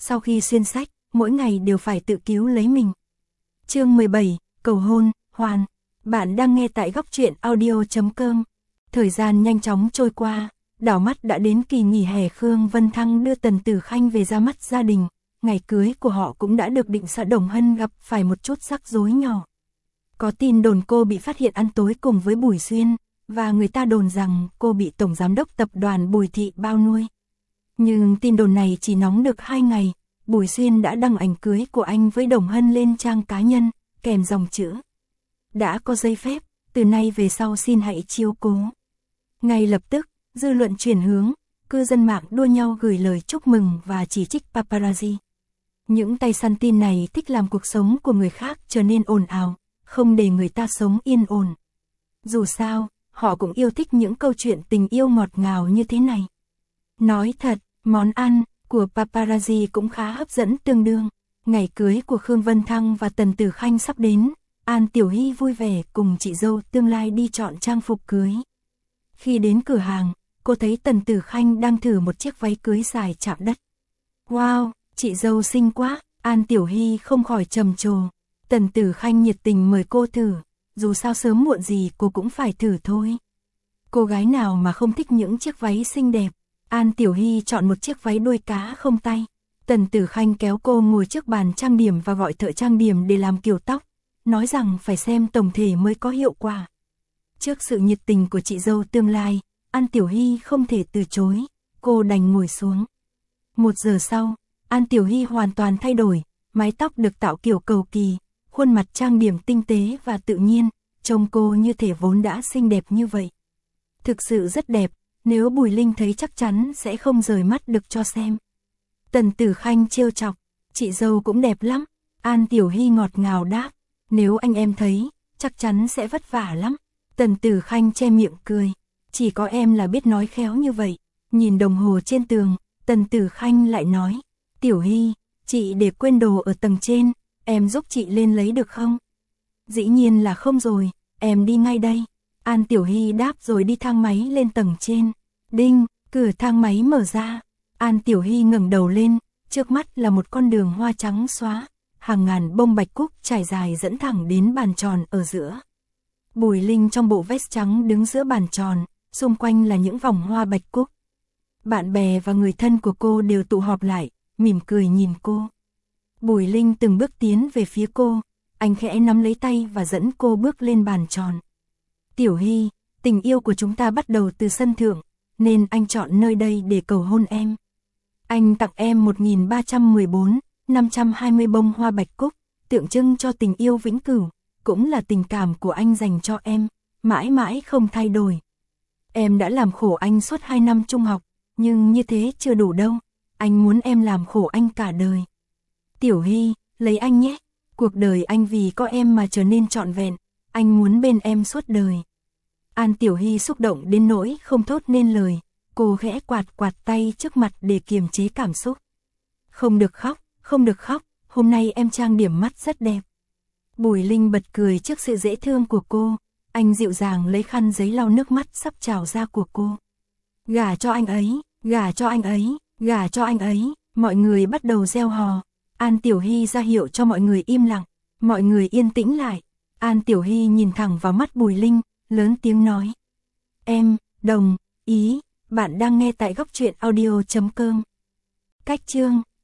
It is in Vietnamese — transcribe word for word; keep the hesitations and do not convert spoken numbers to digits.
sau khi xuyên sách, mỗi ngày đều phải tự cứu lấy mình. Chương mười bảy, cầu hôn, hoàn. Bạn đang nghe tại góc truyện audio chấm com. Thời gian nhanh chóng trôi qua, đảo mắt đã đến kỳ nghỉ hè. Khương Vân Thăng đưa Tần Tử Khanh về ra mắt gia đình, ngày cưới của họ cũng đã được định. Xã Đồng Hân gặp phải một chút rắc rối nhỏ. Có tin đồn cô bị phát hiện ăn tối cùng với Bùi Xuyên, và người ta đồn rằng cô bị Tổng Giám đốc Tập đoàn Bùi Thị bao nuôi. Nhưng tin đồn này chỉ nóng được hai ngày, Bùi Xuyên đã đăng ảnh cưới của anh với Đồng Hân lên trang cá nhân, kèm dòng chữ: đã có giấy phép, từ nay về sau xin hãy chiếu cố. Ngay lập tức, dư luận chuyển hướng, cư dân mạng đua nhau gửi lời chúc mừng và chỉ trích paparazzi. Những tay săn tin này thích làm cuộc sống của người khác trở nên ồn ào, không để người ta sống yên ổn. Dù sao, họ cũng yêu thích những câu chuyện tình yêu ngọt ngào như thế này. Nói thật, món ăn của paparazzi cũng khá hấp dẫn tương đương. Ngày cưới của Khương Vân Thăng và Tần Tử Khanh sắp đến, An Tiểu Hy vui vẻ cùng chị dâu tương lai đi chọn trang phục cưới. Khi đến cửa hàng, cô thấy Tần Tử Khanh đang thử một chiếc váy cưới dài chạm đất. Wow, chị dâu xinh quá, An Tiểu Hy không khỏi trầm trồ. Tần Tử Khanh nhiệt tình mời cô thử, dù sao sớm muộn gì cô cũng phải thử thôi. Cô gái nào mà không thích những chiếc váy xinh đẹp. An Tiểu Hy chọn một chiếc váy đuôi cá không tay. Tần Tử Khanh kéo cô ngồi trước bàn trang điểm và gọi thợ trang điểm để làm kiểu tóc, nói rằng phải xem tổng thể mới có hiệu quả. Trước sự nhiệt tình của chị dâu tương lai, An Tiểu Hy không thể từ chối, cô đành ngồi xuống. Một giờ sau, An Tiểu Hy hoàn toàn thay đổi, mái tóc được tạo kiểu cầu kỳ, khuôn mặt trang điểm tinh tế và tự nhiên, trông cô như thể vốn đã xinh đẹp như vậy. Thực sự rất đẹp, nếu Bùi Linh thấy chắc chắn sẽ không rời mắt được cho xem. Tần Tử Khanh trêu chọc, chị dâu cũng đẹp lắm. An Tiểu Hy ngọt ngào đáp, nếu anh em thấy, chắc chắn sẽ vất vả lắm. Tần Tử Khanh che miệng cười, chỉ có em là biết nói khéo như vậy. Nhìn đồng hồ trên tường, Tần Tử Khanh lại nói, Tiểu Hy, chị để quên đồ ở tầng trên, em giúp chị lên lấy được không? Dĩ nhiên là không rồi, em đi ngay đây. An Tiểu Hy đáp rồi đi thang máy lên tầng trên. Đinh, cửa thang máy mở ra. An Tiểu Hy ngẩng đầu lên, trước mắt là một con đường hoa trắng xóa, hàng ngàn bông bạch cúc trải dài dẫn thẳng đến bàn tròn ở giữa. Bùi Linh trong bộ vest trắng đứng giữa bàn tròn, xung quanh là những vòng hoa bạch cúc. Bạn bè và người thân của cô đều tụ họp lại, mỉm cười nhìn cô. Bùi Linh từng bước tiến về phía cô, anh khẽ nắm lấy tay và dẫn cô bước lên bàn tròn. Tiểu Hy, tình yêu của chúng ta bắt đầu từ sân thượng, nên anh chọn nơi đây để cầu hôn em. Anh tặng em một nghìn ba trăm mười bốn, năm trăm hai mươi bông hoa bạch cúc, tượng trưng cho tình yêu vĩnh cửu, cũng là tình cảm của anh dành cho em, mãi mãi không thay đổi. Em đã làm khổ anh suốt hai năm trung học, nhưng như thế chưa đủ đâu, anh muốn em làm khổ anh cả đời. Tiểu Hy, lấy anh nhé, cuộc đời anh vì có em mà trở nên trọn vẹn, anh muốn bên em suốt đời. An Tiểu Hy xúc động đến nỗi không thốt nên lời, cô khẽ quạt quạt tay trước mặt để kiềm chế cảm xúc. Không được khóc, không được khóc, hôm nay em trang điểm mắt rất đẹp. Bùi Linh bật cười trước sự dễ thương của cô, anh dịu dàng lấy khăn giấy lau nước mắt sắp trào ra của cô. Gả cho anh ấy, gả cho anh ấy, gả cho anh ấy, mọi người bắt đầu reo hò. An Tiểu Hy ra hiệu cho mọi người im lặng, mọi người yên tĩnh lại. An Tiểu Hy nhìn thẳng vào mắt Bùi Linh, lớn tiếng nói. Em, đồng ý, bạn đang nghe tại góc truyện audio chấm com. Cách chương